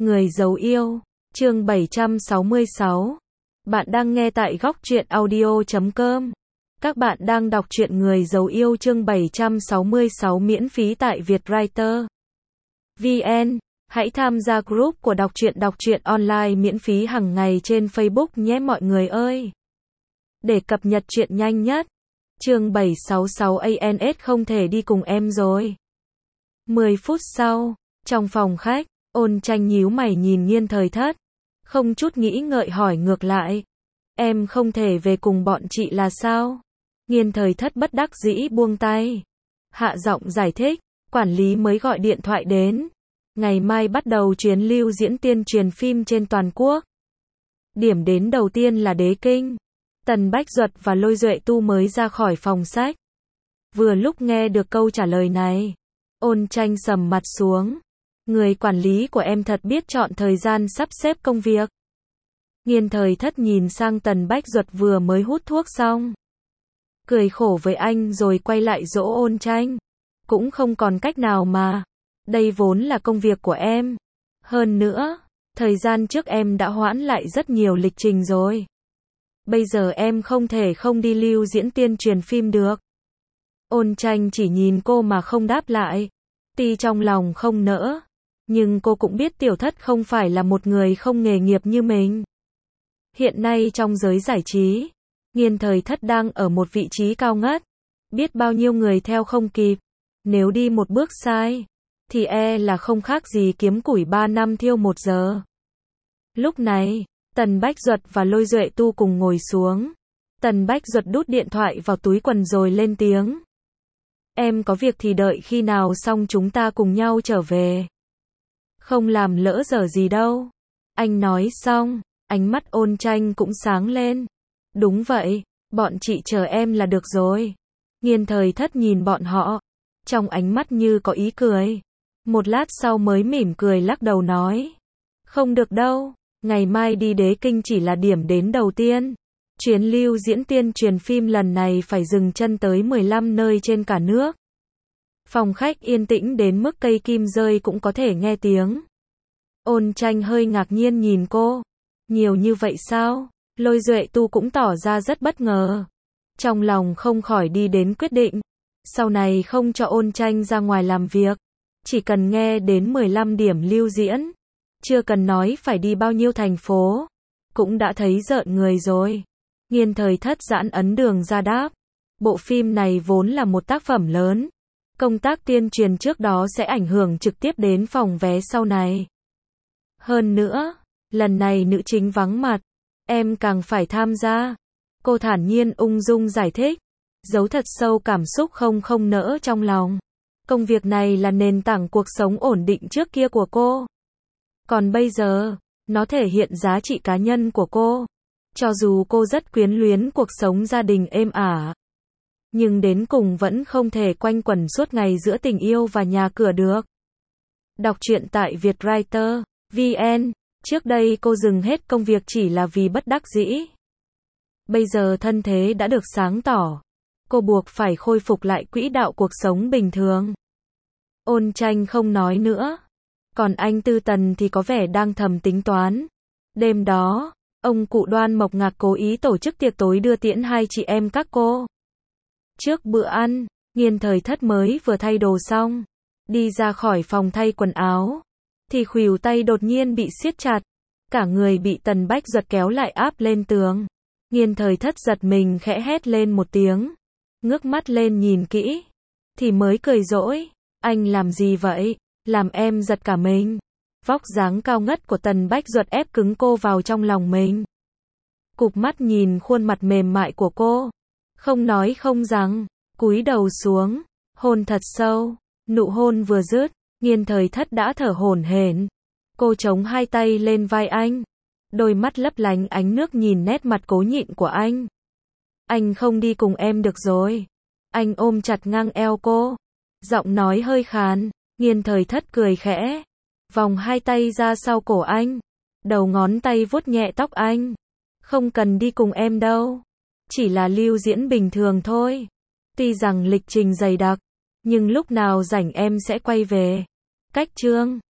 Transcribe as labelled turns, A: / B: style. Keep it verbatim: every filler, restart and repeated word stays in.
A: Người giấu yêu, chương bảy trăm sáu mươi sáu. Bạn đang nghe tại góc truyện audio chấm com. Các bạn đang đọc truyện Người giấu yêu chương bảy trăm sáu mươi sáu miễn phí tại Vietwriter vê en. Hãy tham gia group của đọc truyện đọc truyện online miễn phí hàng ngày trên Facebook nhé mọi người ơi. Để cập nhật truyện nhanh nhất. Chương bảy trăm sáu mươi sáu a en ét không thể đi cùng em rồi. mười phút sau, trong phòng khách, Ôn Tranh nhíu mày nhìn Nghiên Thời Thất, không chút nghĩ ngợi hỏi ngược lại. Em không thể về cùng bọn chị là sao? Nghiên Thời Thất bất đắc dĩ buông tay. Hạ giọng giải thích, quản lý mới gọi điện thoại đến. Ngày mai bắt đầu chuyến lưu diễn tiên truyền phim trên toàn quốc. Điểm đến đầu tiên là Đế Kinh. Tần Bách Duật và Lôi Duệ Tu mới ra khỏi phòng sách. Vừa lúc nghe được câu trả lời này, Ôn Tranh sầm mặt xuống. Người quản lý của em thật biết chọn thời gian sắp xếp công việc. Nghiên Thời Thất nhìn sang Tần Bách Duật vừa mới hút thuốc xong. Cười khổ với anh rồi quay lại dỗ Ôn Tranh. Cũng không còn cách nào mà. Đây vốn là công việc của em. Hơn nữa, thời gian trước em đã hoãn lại rất nhiều lịch trình rồi. Bây giờ em không thể không đi lưu diễn tiên truyền phim được. Ôn Tranh chỉ nhìn cô mà không đáp lại. Tuy trong lòng không nỡ, nhưng cô cũng biết Tiểu Thất không phải là một người không nghề nghiệp như mình. Hiện nay trong giới giải trí, Nghiên Thời Thất đang ở một vị trí cao ngất. Biết bao nhiêu người theo không kịp. Nếu đi một bước sai, thì e là không khác gì kiếm củi ba năm thiêu một giờ. Lúc này, Tần Bách Duật và Lôi Duệ Tu cùng ngồi xuống. Tần Bách Duật đút điện thoại vào túi quần rồi lên tiếng. Em có việc thì đợi khi nào xong chúng ta cùng nhau trở về. Không làm lỡ dở gì đâu. Anh nói xong, ánh mắt Ôn Tranh cũng sáng lên. Đúng vậy, bọn chị chờ em là được rồi. Nghiên Thời Thất nhìn bọn họ, trong ánh mắt như có ý cười. Một lát sau mới mỉm cười lắc đầu nói. Không được đâu, ngày mai đi Đế Kinh chỉ là điểm đến đầu tiên. Chuyến lưu diễn tiên truyền phim lần này phải dừng chân tới mười lăm nơi trên cả nước. Phòng khách yên tĩnh đến mức cây kim rơi cũng có thể nghe tiếng. Ôn Tranh hơi ngạc nhiên nhìn cô. Nhiều như vậy sao? Lôi Duệ Tu cũng tỏ ra rất bất ngờ. Trong lòng không khỏi đi đến quyết định. Sau này không cho Ôn Tranh ra ngoài làm việc. Chỉ cần nghe đến mười lăm điểm lưu diễn. Chưa cần nói phải đi bao nhiêu thành phố. Cũng đã thấy rợn người rồi. Nghiên Thời Thất giãn ấn đường ra đáp. Bộ phim này vốn là một tác phẩm lớn. Công tác tuyên truyền trước đó sẽ ảnh hưởng trực tiếp đến phòng vé sau này. Hơn nữa, lần này nữ chính vắng mặt. Em càng phải tham gia. Cô thản nhiên ung dung giải thích. Giấu thật sâu cảm xúc không không nỡ trong lòng. Công việc này là nền tảng cuộc sống ổn định trước kia của cô. Còn bây giờ, nó thể hiện giá trị cá nhân của cô. Cho dù cô rất quyến luyến cuộc sống gia đình êm ả, nhưng đến cùng vẫn không thể quanh quẩn suốt ngày giữa tình yêu và nhà cửa được. Đọc truyện tại Vietwriter vê en. Trước đây cô dừng hết công việc chỉ là vì bất đắc dĩ. Bây giờ thân thế đã được sáng tỏ. Cô buộc phải khôi phục lại quỹ đạo cuộc sống bình thường. Ôn Tranh không nói nữa. Còn anh Tư Tần thì có vẻ đang thầm tính toán. Đêm đó, ông cụ Đoan Mộc Ngạc cố ý tổ chức tiệc tối đưa tiễn hai chị em các cô. Trước bữa ăn, Nghiên Thời Thất mới vừa thay đồ xong. Đi ra khỏi phòng thay quần áo. Thì khuỷu tay đột nhiên bị siết chặt. Cả người bị Tần Bách Duật kéo lại áp lên tường. Nghiên Thời Thất giật mình khẽ hét lên một tiếng. Ngước mắt lên nhìn kỹ. Thì mới cười dỗi. Anh làm gì vậy? Làm em giật cả mình. Vóc dáng cao ngất của Tần Bách Duật ép cứng cô vào trong lòng mình. Cụp mắt nhìn khuôn mặt mềm mại của cô. Không nói không rằng. Cúi đầu xuống. Hôn thật sâu. Nụ hôn vừa dứt. Nghiên Thời Thất đã thở hổn hển. Cô chống hai tay lên vai anh. Đôi mắt lấp lánh ánh nước nhìn nét mặt cố nhịn của anh. Anh không đi cùng em được rồi. Anh ôm chặt ngang eo cô. Giọng nói hơi khàn. Nghiên Thời Thất cười khẽ. Vòng hai tay ra sau cổ anh. Đầu ngón tay vuốt nhẹ tóc anh. Không cần đi cùng em đâu. Chỉ là lưu diễn bình thường thôi. Tuy rằng lịch trình dày đặc. Nhưng lúc nào rảnh em sẽ quay về. Cách chương